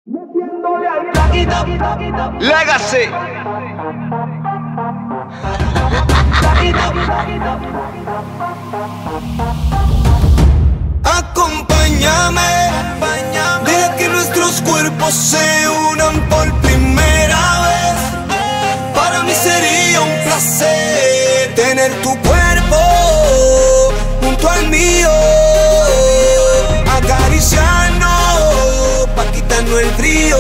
Legacy. Acompáñame, deja que nuestros cuerpos se unan por primera vez. Para mí sería un placer tener tu cuerpo junto al mío, acariciarnos pa' quitarnos el frío,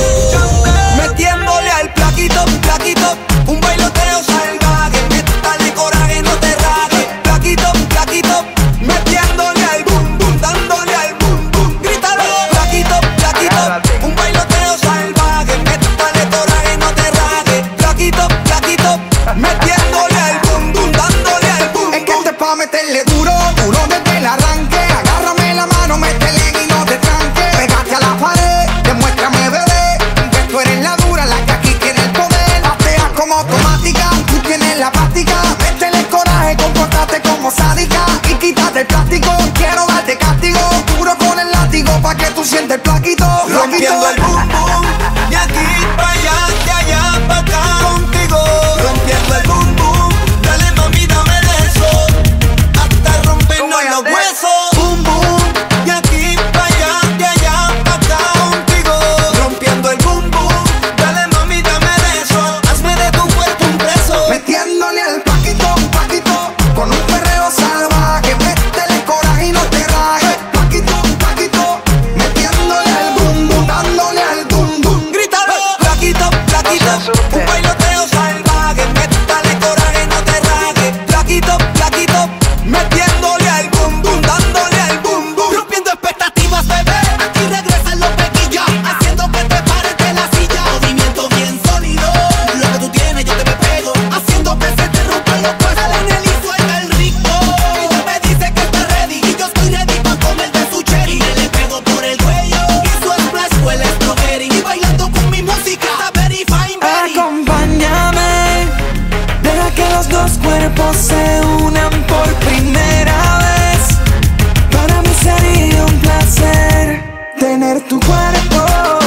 metiéndole al plaquito, plaquito, un bailoteo salvaje. Métale coraje, no te rajes. Plaquito, plaquito, metiéndole al boom, boom, dándole al boom, boom. Grítalo, plaquito, plaquito, un bailoteo salvaje. Métale coraje, no te rajes. Plaquito, plaquito, metiéndole al boom, boom, dándole al boom, boom. Es que este pa' meterle duro, duro desde el arranque. Agárrame la mano, métele y no te tranques. Pégate a la pared, demuéstrame, bebé, que tú eres la dura, la que aquí tiene el poder. Patea como automática, tú tienes la práctica. Métele coraje, compórtate como sádica y quítate el plástico. Quiero darte castigo, duro con el látigo pa' que tú sientes el plaquito. Rompiendo el boom, boom, de aquí pa' allá, de allá pa' acá contigo. Rompiendo el boom, boom, dale mami, dame de eso, hasta rompernos los huesos. Boom, boom, de aquí pa' allá, de allá pa' acá contigo. Rompiendo el boom, boom, dale mami, dame de eso, hazme de tu cuerpo un preso. Metiéndole al plaquito, plaquito, con un perreo salvaje. Métele coraje y no te rajes. Plaquito, plaquito, metiéndole al boom, boom, dándole al boom, boom. Grítalo, plaquito, plaquito, un bailoteo salvaje. Métale coraje, no te rajes. Plaquito, plaquito, metiéndole al boom, boom, dándole al boom, boom. Rompiendo expectativas, bebé, aquí regresan los pequillas, haciendo que te pares de la silla. Movimiento bien sólido, lo que tú tienes yo te me pego, haciendo que se te rompan los huesos. Dale en el y suelta el rico. Ella me dice que está ready y yo estoy ready pa' comerte su cherry. Y le pego por el cuello y su splash huele a strawberry. Y bailando con mi música está very fine, very. Acompáñame, deja que los dos cuerpos se unan por primera vez. Para mí sería un placer tener tu cuerpo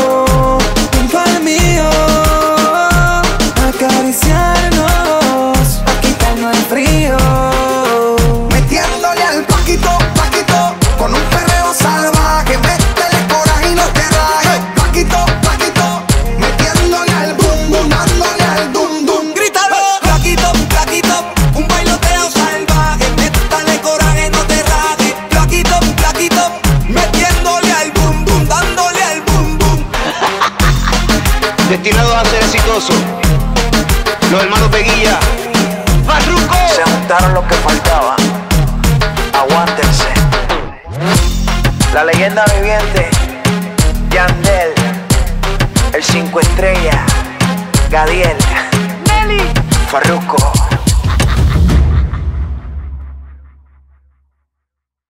junto al mío, acariciarnos, a quitarnos el frío, metiéndole al plaquito, plaquito, con un perreo salvaje. Métele coraje y no te rajes. Plaquito, plaquito, metiéndole al boom, boom, dándole al boom, boom. Grítalo, plaquito, plaquito, un bailoteo salvaje. Métale coraje, no te rajes. Plaquito, plaquito, metiéndole al boom, boom, dándole al boom, boom. Destinados a ser exitosos. Los hermanos Peguilla. Farruko. Se juntaron los que faltaban. Aguántense. La leyenda viviente, Yandel, el 5 estrellas, Gadiel, Farruko.